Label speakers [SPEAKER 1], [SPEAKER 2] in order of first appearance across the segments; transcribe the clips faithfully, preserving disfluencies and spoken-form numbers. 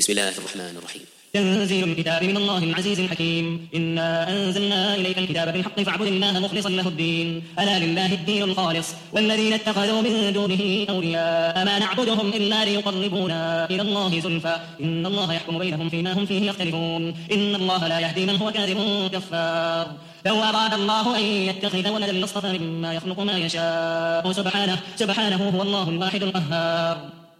[SPEAKER 1] بسم الله الرحمن الرحيم.
[SPEAKER 2] تنزيل الكتاب من الله العزيز الحكيم. إنا أنزلنا إليك الكتاب بالحق فاعبد الله مخلصا له الدين ألا لله الدين الخالص والذين اتخذوا من دونه أولياء ما نعبدهم إلا ليقربونا إلى الله زلفى إن الله يحكم بينهم فيما هم فيه يختلفون إن الله لا يهدي من هو كاذب كفار. لو أراد الله أن يتخذ ولدا لاصطفى مما يخلق ما يشاء سبحانه سبحانه هو الله الواحد القهار.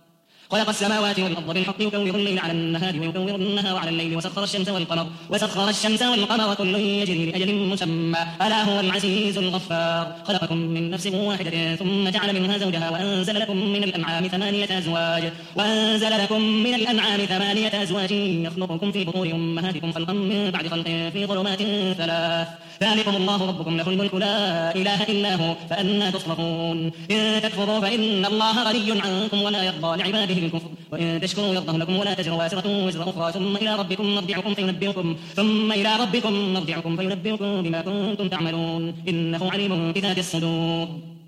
[SPEAKER 2] خلق السماوات والأرض بالحق يكور الليل على النهار ويكور النهار على الليل وسخر الشمس والقمر وسخر الشمس والقمر كل يجري لأجل مسمى ألا هو العزيز الغفار. خلقكم من نفس واحدة ثم جعل منها زوجها وأنزل لكم من الأنعام ثمانية أزواج وأنزل لكم من الأنعام ثمانية أزواج يخلقكم في بطون أمهاتكم خلقا من بعد خلق في ظلمات ثلاث ذلكم الله ربكم له الملك لا إله إلا هو فأنى تصرفون. إن تكفروا فإن الله غني عنكم ولا يرضى لعباده الكفر وإن تشكروا يرضه لكم ولا تزر وازرة وزر أخرى ثم إلى ربكم مرجعكم فينبئكم ثم إلى ربكم مرجعكم فينبئكم بما كنتم تعملون إنه عليم بذات الصدور.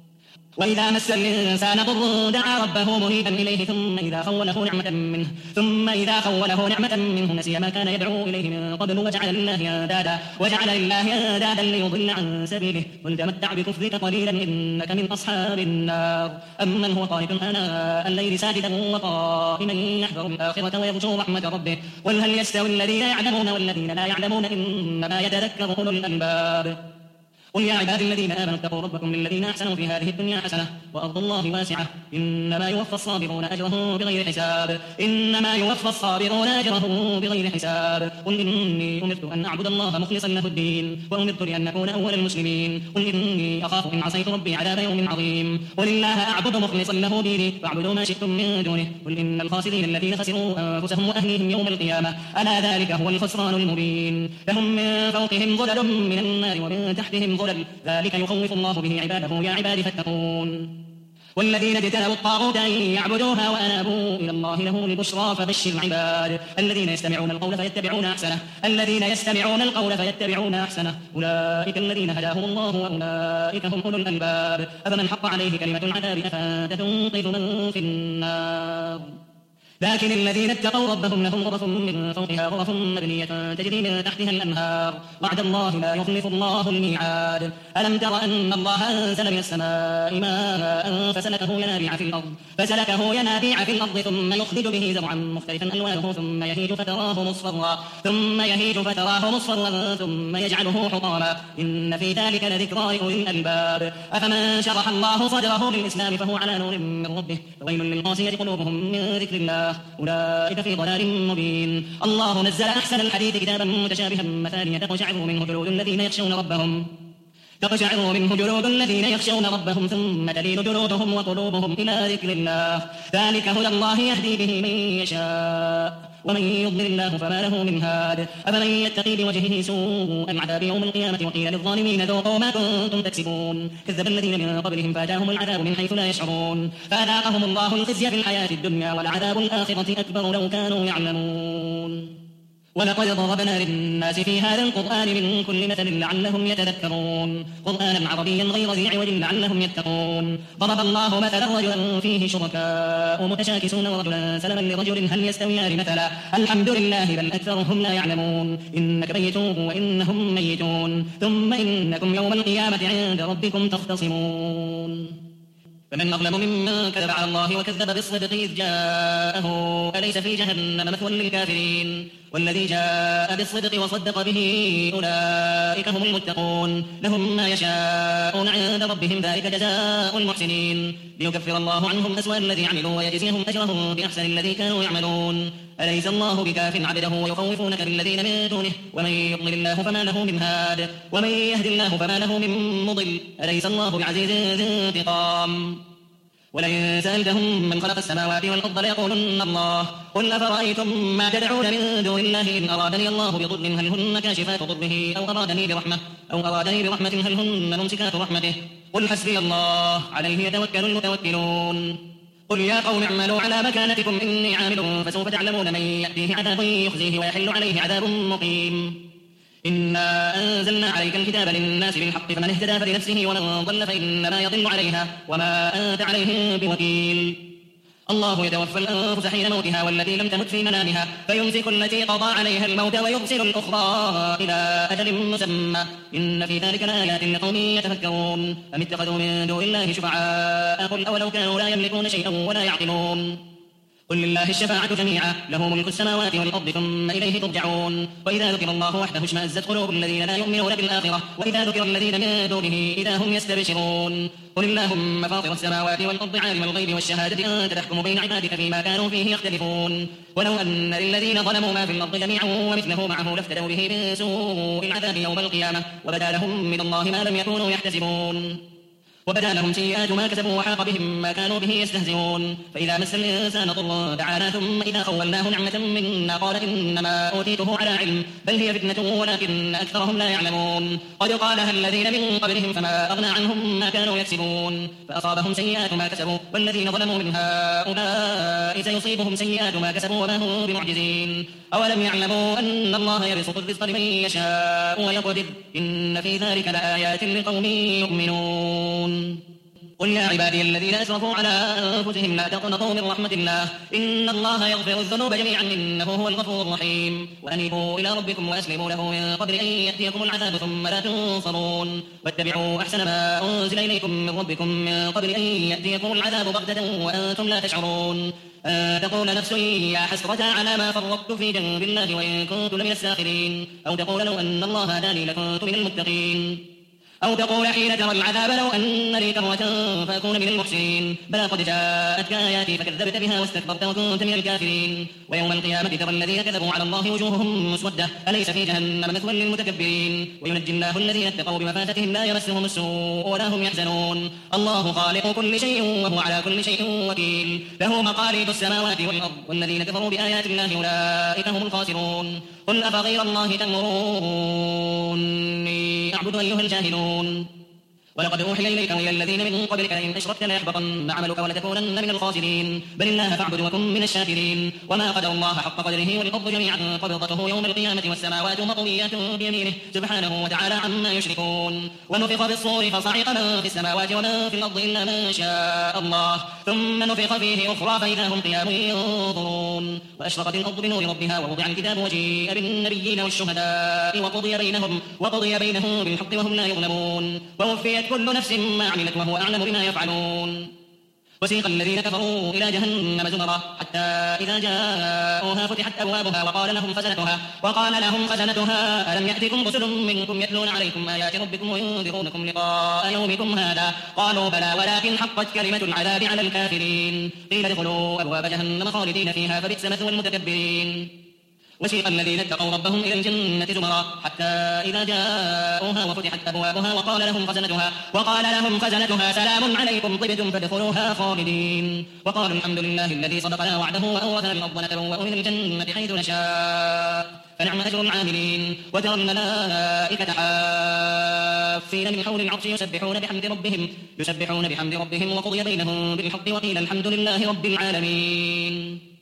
[SPEAKER 2] وإذا مس الإنسان ضر دعا ربه منيبا إليه ثم إذا خوله نعمة منه ثم إذا خوله نعمة منه نسي ما كان يدعو إليه من قبل وجعل لله أندادا وجعل لله أندادا ليضل عن سبيله قل تمتع بكفرك قليلا إنك من أصحاب النار. أمن هو قانت آناء الليل ساجدا وقائما يحذر الآخرة ويرجو رحمة ربه قل هل يستوي الذين يعلمون والذين لا يعلمون إنما يتذكر أولو الألباب. قل يا عبادي الذين آمنوا اتقوا ربكم للذين أحسنوا في هذه الدنيا حسنة وأرض الله واسعة إنما يوفى الصابرون أجرهم بغير حساب إنما يوفى الصابرون أجرهم بغير حساب. قل إني أمرت أن أعبد الله مخلصا له الدين وأمرت لأن أكون أول المسلمين. قل إني أخاف إن عصيت ربي عذاب يوم عظيم. قل الله أعبد مخلصا له ديني فاعبدوا ما شئتم من دونه. قل إن الخاسرين الذين خسروا أنفسهم وأهليهم يوم القيامة ألا ذلك هو الخسران المبين. لهم من فوقهم ظلل من النار ومن تحتهم ظلل ذلك يخوف الله به عباده يا عباد فاتقون. والذين اجتنبوا الطاغوت أن يعبدوها وأنابوا إلى الله لهم البشرى فبشر العباد الذين يستمعون القول فيتبعون أحسنه الذين يستمعون القول فيتبعون أحسنه أولئك الذين هداهم الله وأولئك هم أولو الألباب. أفمن حق عليه كلمة العذاب أفأنت تنقذ من في النار. لكن الذين اتقوا ربهم لهم غرف من فوقها غرف مبنية تجري من تحتها الأنهار وعد الله لا يخلف الله الميعاد. ألم تر أن الله أنزل من السماء ماء فسلكه ينابيع في الأرض فسلكه ينابيع في الأرض ثم يخرج به زرعا مختلفا ألوانه ثم يهيج فتراه مصفرا ثم يهيج فتراه مصفرا ثم يجعله حطاما إن في ذلك لذكرى لأولي الألباب. أفمن شرح الله صدره للإسلام فهو على نور من ربه فويل للقاسية قلوبهم من ذكر الله أولئك في ضلال مبين. الله نزل أحسن الحديث كتابا متشابها مثانية تقشعر منه جلود الذين يخشون ربهم تقشعر منه جلود الذين يخشون ربهم ثم تلين جلودهم وقلوبهم إلى ذكر الله ذلك هدى الله يهدي به من يشاء ومن يضلل الله فما له من هاد. أفمن يتقي بوجهه سوء العذاب يوم القيامة وقيل للظالمين ذوقوا ما كنتم تكسبون. كذب الذين من قبلهم فأتاهم العذاب من حيث لا يشعرون فأذاقهم الله الخزي في الحياة الدنيا ولعذاب الآخرة أكبر لو كانوا يعلمون. ولقد ضربنا للناس في هذا القرآن من كل مثل لعلهم يتذكرون قرآنا عربيا غير ذي عوج لعلهم يتقون. ضرب الله مثلا رجلا فيه شركاء متشاكسون ورجلا سلما لرجل هل يستويان مثلا الحمد لله بل أكثرهم لا يعلمون. إنك ميت وإنهم ميتون ثم إنكم يوم القيامة عند ربكم تختصمون. فمن أظلم ممن كذب على الله وكذب بالصدق إذ جاءه أليس في جهنم مثوى للكافرين والذي جاء بالصدق وصدق به أولئك هم المتقون لهم ما يشاءون عند ربهم ذلك جزاء المحسنين ليكفر الله عنهم أسوأ الذي عملوا ويجزيهم أجرهم بأحسن الذي كانوا يعملون. أليس الله بكاف عبده ويخوفونك بالذين من دونه ومن يضلل الله فما له من هاد ومن يهد الله فما له من مضل أليس الله بعزيز ذي انتقام. ولئن سألتهم من خلق السماوات والأرض ليقولن الله قل أفرأيتم ما تدعون من دون الله إن أرادني الله بضر هل هن كاشفات ضره أو أرادني برحمة أو أرادني برحمة هل هن ممسكات رحمته قل حسبي الله عليه يتوكل المتوكلون. قل يا قوم اعملوا على مكانتكم إني عامل فسوف تعلمون من يأتيه عذاب يخزيه ويحل عليه عذاب مقيم. إنا أنزلنا عليك الكتاب للناس بالحق فمن اهتدى فلنفسه ومن ضل فإنما يضل عليها وما أنت عليهم بوكيل. الله يتوفى الأنفس حين موتها والتي لم تمت في منامها فيمسك التي قضى عليها الموت ويرسل الأخرى إلى أجل مسمى إن في ذلك لآيات لقوم يتفكرون أم اتخذوا من دون الله شفعاء قل أولو كانوا لا يملكون شيئا ولا يعقلون قل لله الشفاعة جميعا له ملك السماوات والأرض ثم إليه ترجعون وإذا ذكر الله وحده اشمأزت قلوب الذين لا يؤمنون بالآخرة وإذا ذكر الذين من دونه إذا هم يستبشرون قل اللهم فاطر السماوات والأرض عالم الغيب والشهادة أنت تحكم بين عبادك فيما كانوا فيه يختلفون ولو أن للذين ظلموا ما في الأرض جميعا ومثله معه لافتدوا به من سوء العذاب يوم القيامة وبدا لهم من الله ما لم يكونوا يحتسبون وبدا لهم سيئات ما كسبوا وحاق بهم ما كانوا به يستهزئون فإذا مس الإنسان ضر دعانا ثم إذا خولناه نعمة منا قال إنما أوتيته على علم بل هي فتنة ولكن أكثرهم لا يعلمون قد قالها الذين من قبلهم فما أغنى عنهم ما كانوا يكسبون فأصابهم سيئات ما كسبوا والذين ظلموا من هؤلاء سيصيبهم سيئات ما كسبوا وما هم بمعجزين أولم يعلموا أن الله يبسط الرزق لمن يشاء ويقدر إن في ذلك لآيات لقوم يؤمنون قل يا عبادي الذين أسرفوا على أنفسهم لا تقنطوا من رحمة الله إن الله يغفر الذنوب جميعا إنه هو الغفور الرحيم وأنيبوا إلى ربكم وأسلموا له من قبل أن يأتيكم العذاب ثم لا تنصرون واتبعوا أحسن ما أنزل إليكم من ربكم من قبل أن يأتيكم العذاب بغتة وأنتم لا تشعرون أن تقول نفس يا حسرة على ما فرطت في جنب الله وإن كنت لمن الساخرين أو تقول لو أن الله هداني لكنت من المتقين أو تقول حين ترى العذاب لو أن لي كرة فأكون من المحسنين بلى قد جاءتك آياتي فكذبت بها واستكبرت وكنت من الكافرين ويوم القيامة ترى الذين كذبوا على الله وجوههم مسودة أليس في جهنم مثوى للمتكبرين وينجي الله الذين اتقوا بمفازتهم لا يمسهم السوء ولا هم يحزنون الله خالق كل شيء وهو على كل شيء وكيل له مقاليد السماوات والأرض والذين كفروا بآيات الله أولئك هم الخاسرون قل أفغير الله تأمروني أعبد أيها الجاهلون ولقد أوحي إليك وإلى الذين من قبلك لئن أشركت ليحبطن عملك ولتكونن من الخاسرين بل الله فاعبد وكن من الشاكرين وما قدر الله حق قدره والأرض جميعا قبضته يوم القيامة والسماوات مطويات بيمينه سبحانه وتعالى عما يشركون ونفخ في الصور فصعق من في السماوات ومن في الأرض إلا من شاء الله ثم نفخ فيه أخرى فإذا هم قيام ينظرون وأشرقت الأرض بنور ربها ووضع الكتاب وجيء بالنبيين والشهداء وقضي بينهم وقضي بينهم بالحق وهم لا يظلمون ووفيت كل نفس ما عملت وهو أعلم بما يفعلون وسيق الذين كفروا إلى جهنم زمرا حتى إذا جاءوها فتحت أبوابها وقال لهم خزنتها وقال لهم خزنتها ألم يأتكم رسل منكم يتلون عليكم آيات ربكم وينذرونكم لقاء يومكم هذا قالوا بلى ولكن حقت كلمة العذاب على الكافرين قيل ادخلوا أبواب جهنم خالدين فيها فبئس مثوى المتكبرين وسيق الذين اتقوا ربهم إلى الجنة زمرا حتى إذا جاءوها وفتحت أبوابها وقال لهم خزنتها وقال لهم خزنتها سلام عليكم طبتم فادخلوها خالدين وقالوا الحمد لله الذي صدقنا وعده وأورثنا الأرض نتبوأ من الجنة حيث نشاء فنعم أجر العاملين وترى الملائكة حافين من حول العرش يسبحون بحمد ربهم يسبحون بحمد ربهم وقضي بينهم بالحق وقيل الحمد لله رب العالمين.